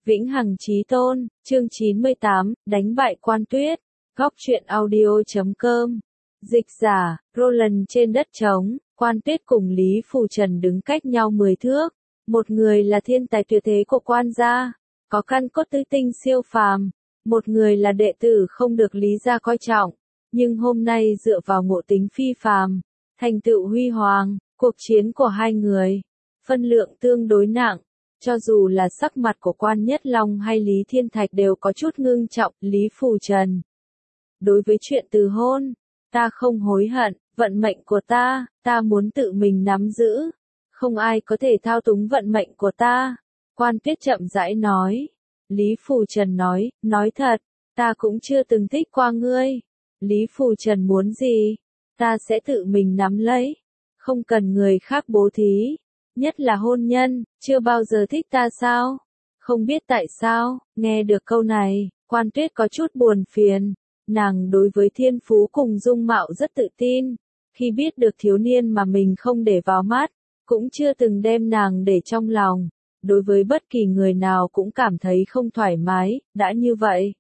Vĩnh Hằng Chí Tôn, chương 98, đánh bại Quan Tuyết, góc truyện audio.com. Dịch giả, Roland trên đất trống, Quan Tuyết cùng Lý Phù Trần đứng cách nhau 10 thước. Một người là thiên tài tuyệt thế của Quan gia, có căn cốt tứ tinh siêu phàm. Một người là đệ tử không được Lý gia coi trọng, nhưng hôm nay dựa vào ngộ tính phi phàm, thành tựu huy hoàng, cuộc chiến của hai người, phân lượng tương đối nặng. Cho dù là sắc mặt của Quan Nhất Long hay Lý Thiên Thạch đều có chút ngưng trọng. Lý Phù Trần: đối với chuyện từ hôn, ta không hối hận, vận mệnh của ta muốn tự mình nắm giữ. Không ai có thể thao túng vận mệnh của ta. Quan Tuyết chậm rãi nói. Lý Phù Trần nói thật, ta cũng chưa từng thích qua ngươi. Lý Phù Trần muốn gì, ta sẽ tự mình nắm lấy. Không cần người khác bố thí. Nhất là hôn nhân, chưa bao giờ thích ta sao? Không biết tại sao, nghe được câu này, Quan Tuyết có chút buồn phiền. Nàng đối với thiên phú cùng dung mạo rất tự tin. Khi biết được thiếu niên mà mình không để vào mắt, cũng chưa từng đem nàng để trong lòng. Đối với bất kỳ người nào cũng cảm thấy không thoải mái. Đã như vậy,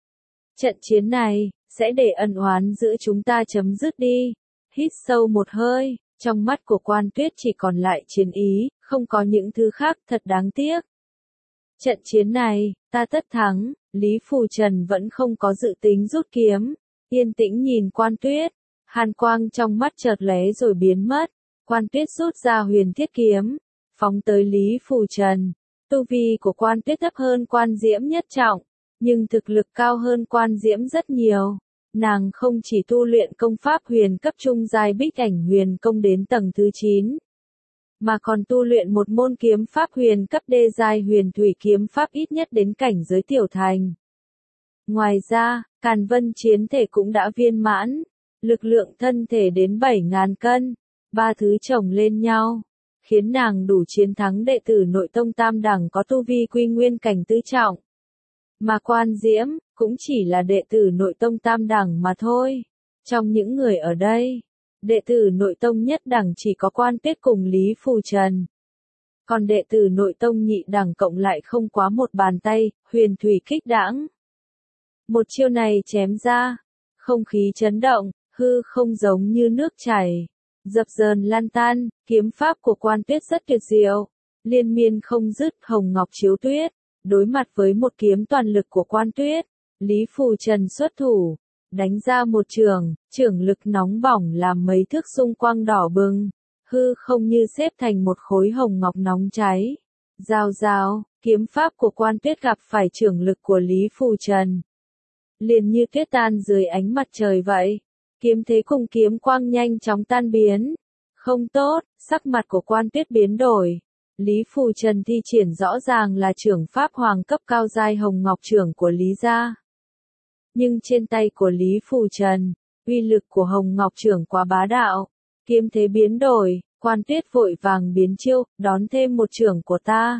trận chiến này sẽ để ân oán giữa chúng ta chấm dứt đi. Hít sâu một hơi. Trong mắt của Quan Tuyết chỉ còn lại chiến ý, không có những thứ khác. Thật đáng tiếc. Trận chiến này, ta tất thắng. Lý Phù Trần vẫn không có dự tính rút kiếm, yên tĩnh nhìn Quan Tuyết. Hàn quang trong mắt chợt lóe rồi biến mất. Quan Tuyết rút ra huyền thiết kiếm, phóng tới Lý Phù Trần. Tu vi của Quan Tuyết thấp hơn Quan Diễm nhất trọng, nhưng thực lực cao hơn Quan Diễm rất nhiều. Nàng không chỉ tu luyện công pháp huyền cấp trung giai Bích Ảnh Huyền Công đến tầng thứ 9, mà còn tu luyện một môn kiếm pháp huyền cấp đê giai Huyền Thủy Kiếm Pháp ít nhất đến cảnh giới tiểu thành. Ngoài ra, Càn Vân chiến thể cũng đã viên mãn, lực lượng thân thể đến 7.000 cân, ba thứ chồng lên nhau, khiến nàng đủ chiến thắng đệ tử nội tông tam đẳng có tu vi quy nguyên cảnh tứ trọng. Mà Quan Diễm cũng chỉ là đệ tử nội tông tam đẳng mà thôi. Trong những người ở đây, đệ tử nội tông nhất đẳng chỉ có Quan Tuyết cùng Lý Phù Trần. Còn đệ tử nội tông nhị đẳng cộng lại không quá một bàn tay. Huyền Thủy Kích Đãng. Một chiêu này chém ra, không khí chấn động, hư không giống như nước chảy, dập dờn lan tan. Kiếm pháp của Quan Tuyết rất tuyệt diệu, liên miên không dứt. Hồng Ngọc Chiếu Tuyết. Đối mặt với một kiếm toàn lực của Quan Tuyết, Lý Phù Trần xuất thủ, đánh ra một chưởng lực nóng bỏng làm mấy thước xung quanh đỏ bừng, hư không như xếp thành một khối hồng ngọc nóng cháy. Rào rào, kiếm pháp của Quan Tuyết gặp phải chưởng lực của Lý Phù Trần, liền như tuyết tan dưới ánh mặt trời vậy. Kiếm thế cùng kiếm quang nhanh chóng tan biến. Không tốt, sắc mặt của Quan Tuyết biến đổi. Lý Phù Trần thi triển rõ ràng là chưởng pháp hoàng cấp cao giai Hồng Ngọc Chưởng của Lý gia. Nhưng trên tay của Lý Phù Trần, uy lực của Hồng Ngọc Chưởng quá bá đạo. Kiếm thế biến đổi, Quan Tuyết vội vàng biến chiêu, đón thêm một chưởng của ta.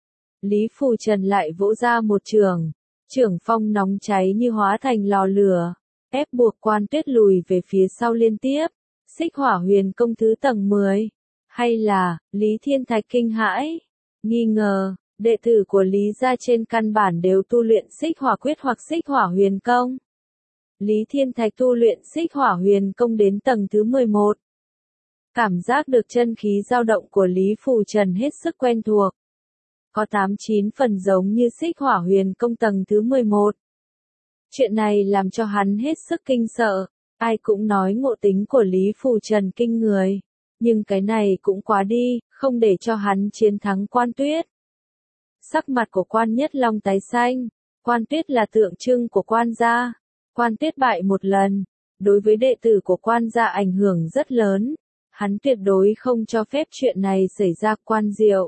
Lý Phù Trần lại vỗ ra một chưởng phong nóng cháy như hóa thành lò lửa, ép buộc Quan Tuyết lùi về phía sau liên tiếp. Xích Hỏa Huyền Công thứ tầng 10. Hay là, Lý Thiên Thạch kinh hãi, nghi ngờ, đệ tử của Lý gia trên căn bản đều tu luyện Xích Hỏa Quyết hoặc Xích Hỏa Huyền Công. Lý Thiên Thạch tu luyện Xích Hỏa Huyền Công đến tầng thứ 11. Cảm giác được chân khí dao động của Lý Phù Trần hết sức quen thuộc. Có 8-9 phần giống như Xích Hỏa Huyền Công tầng thứ 11. Chuyện này làm cho hắn hết sức kinh sợ. Ai cũng nói ngộ tính của Lý Phù Trần kinh người. Nhưng cái này cũng quá đi, không để cho hắn chiến thắng Quan Tuyết. Sắc mặt của Quan Nhất Long tái xanh. Quan Tuyết là tượng trưng của Quan gia. Quan Tuyết bại một lần, đối với đệ tử của Quan gia ảnh hưởng rất lớn. Hắn tuyệt đối không cho phép chuyện này xảy ra. Quan Diệu: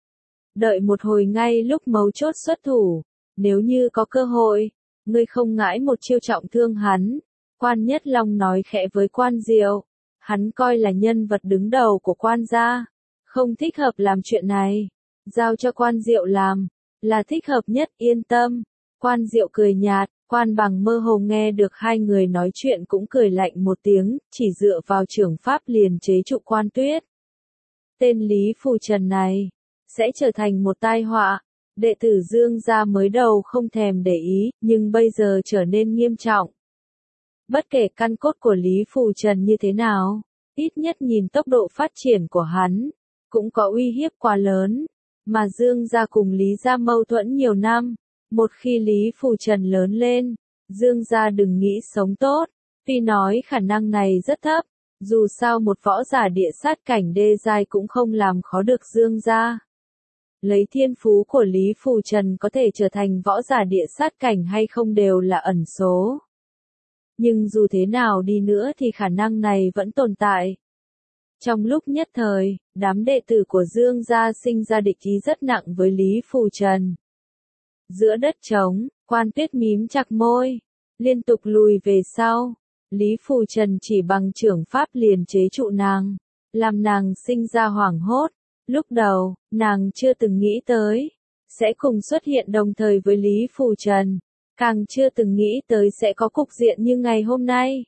đợi một hồi, ngay lúc mấu chốt xuất thủ. Nếu như có cơ hội, ngươi không ngại một chiêu trọng thương hắn. Quan Nhất Long nói khẽ với Quan Diệu. Hắn coi là nhân vật đứng đầu của Quan gia, không thích hợp làm chuyện này. Giao cho Quan Diệu làm, là thích hợp nhất, yên tâm. Quan Diệu cười nhạt. Quan Bằng mơ hồ nghe được hai người nói chuyện cũng cười lạnh một tiếng, chỉ dựa vào chưởng pháp liền chế trụ Quan Tuyết. Tên Lý Phù Trần này sẽ trở thành một tai họa. Đệ tử Dương gia mới đầu không thèm để ý, nhưng bây giờ trở nên nghiêm trọng. Bất kể căn cốt của Lý Phù Trần như thế nào, ít nhất nhìn tốc độ phát triển của hắn, cũng có uy hiếp quá lớn. Mà Dương gia cùng Lý gia mâu thuẫn nhiều năm, một khi Lý Phù Trần lớn lên, Dương gia đừng nghĩ sống tốt. Tuy nói khả năng này rất thấp, dù sao một võ giả địa sát cảnh đê giai cũng không làm khó được Dương gia. Lấy thiên phú của Lý Phù Trần có thể trở thành võ giả địa sát cảnh hay không đều là ẩn số. Nhưng dù thế nào đi nữa thì khả năng này vẫn tồn tại. Trong lúc nhất thời, đám đệ tử của Dương gia sinh ra địch ý rất nặng với Lý Phù Trần. Giữa đất trống, Quan Tuyết mím chặt môi, liên tục lùi về sau. Lý Phù Trần chỉ bằng trưởng pháp liền chế trụ nàng, làm nàng sinh ra hoảng hốt. Lúc đầu, nàng chưa từng nghĩ tới, sẽ cùng xuất hiện đồng thời với Lý Phù Trần, càng chưa từng nghĩ tới sẽ có cục diện như ngày hôm nay.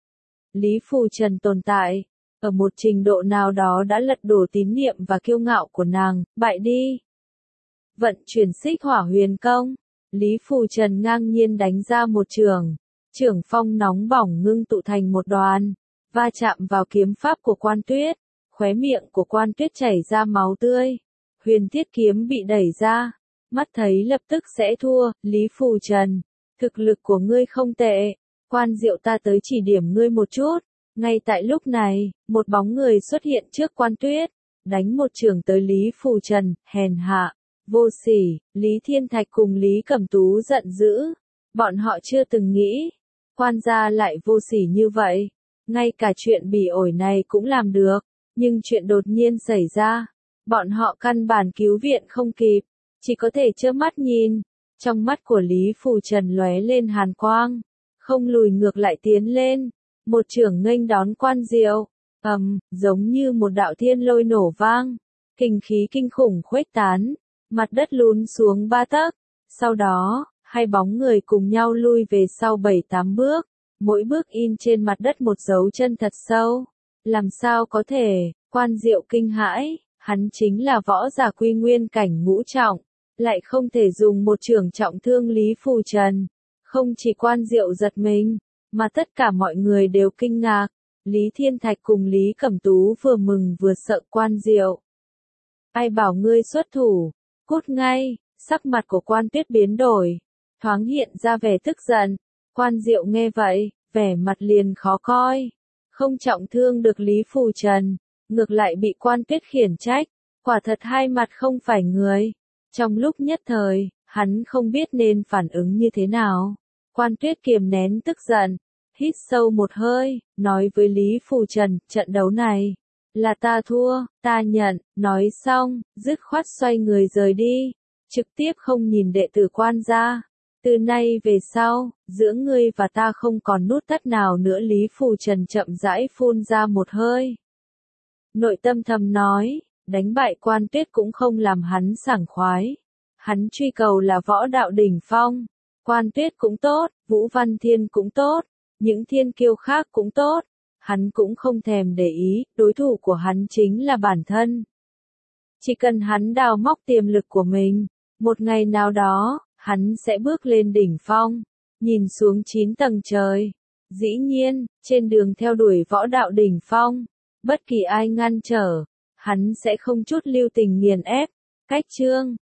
Lý Phù Trần tồn tại, ở một trình độ nào đó đã lật đổ tín niệm và kiêu ngạo của nàng, bại đi. Vận chuyển xích hỏa huyền công, Lý Phù Trần ngang nhiên đánh ra một trường, trưởng phong nóng bỏng ngưng tụ thành một đoàn, va chạm vào kiếm pháp của Quan Tuyết, khóe miệng của Quan Tuyết chảy ra máu tươi, huyền thiết kiếm bị đẩy ra, mắt thấy lập tức sẽ thua. Lý Phù Trần, thực lực của ngươi không tệ, Quan Diệu ta tới chỉ điểm ngươi một chút. Ngay tại lúc này, một bóng người xuất hiện trước Quan Tuyết, đánh một trường tới Lý Phù Trần, hèn hạ, vô sỉ. Lý Thiên Thạch cùng Lý Cẩm Tú giận dữ, bọn họ chưa từng nghĩ, Quan gia lại vô sỉ như vậy, ngay cả chuyện bỉ ổi này cũng làm được, nhưng chuyện đột nhiên xảy ra, bọn họ căn bản cứu viện không kịp, chỉ có thể trơ mắt nhìn. Trong mắt của Lý Phù Trần lóe lên hàn quang, không lùi ngược lại tiến lên, một chưởng nghênh đón Quan Diệu, giống như một đạo thiên lôi nổ vang, kình khí kinh khủng khuếch tán, mặt đất lún xuống 3 tấc, sau đó, hai bóng người cùng nhau lui về sau 7-8 bước, mỗi bước in trên mặt đất một dấu chân thật sâu. Làm sao có thể? Quan Diệu kinh hãi, hắn chính là võ giả quy nguyên cảnh ngũ trọng, lại không thể dùng một chưởng trọng thương Lý Phù Trần. Không chỉ Quan Diệu giật mình, mà tất cả mọi người đều kinh ngạc. Lý Thiên Thạch cùng Lý Cẩm Tú vừa mừng vừa sợ Quan Diệu. Ai bảo ngươi xuất thủ, cút ngay. Sắc mặt của Quan Tuyết biến đổi, thoáng hiện ra vẻ tức giận. Quan Diệu nghe vậy, vẻ mặt liền khó coi. Không trọng thương được Lý Phù Trần, ngược lại bị Quan Tuyết khiển trách, quả thật hai mặt không phải người. Trong lúc nhất thời, hắn không biết nên phản ứng như thế nào. Quan Tuyết kiềm nén tức giận, hít sâu một hơi, nói với Lý Phù Trần, trận đấu này là ta thua, ta nhận. Nói xong, dứt khoát xoay người rời đi, trực tiếp không nhìn đệ tử Quan gia. Từ nay về sau, giữa ngươi và ta không còn nút thắt nào nữa. Lý Phù Trần chậm rãi phun ra một hơi. Nội tâm thầm nói, đánh bại Quan Tuyết cũng không làm hắn sảng khoái. Hắn truy cầu là võ đạo đỉnh phong. Quan Tuyết cũng tốt, Vũ Văn Thiên cũng tốt, những thiên kiêu khác cũng tốt. Hắn cũng không thèm để ý, đối thủ của hắn chính là bản thân. Chỉ cần hắn đào móc tiềm lực của mình, một ngày nào đó, hắn sẽ bước lên đỉnh phong, nhìn xuống 9 tầng trời. Dĩ nhiên, trên đường theo đuổi võ đạo đỉnh phong, bất kỳ ai ngăn trở, hắn sẽ không chút lưu tình nghiền ép. Cách chương